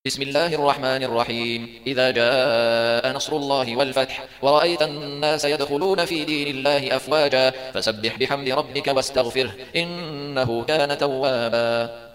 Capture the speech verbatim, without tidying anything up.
بسم الله الرحمن الرحيم. إذا جاء نصر الله والفتح ورأيت الناس يدخلون في دين الله أفواجا فسبح بحمد ربك واستغفره إنه كان توابا.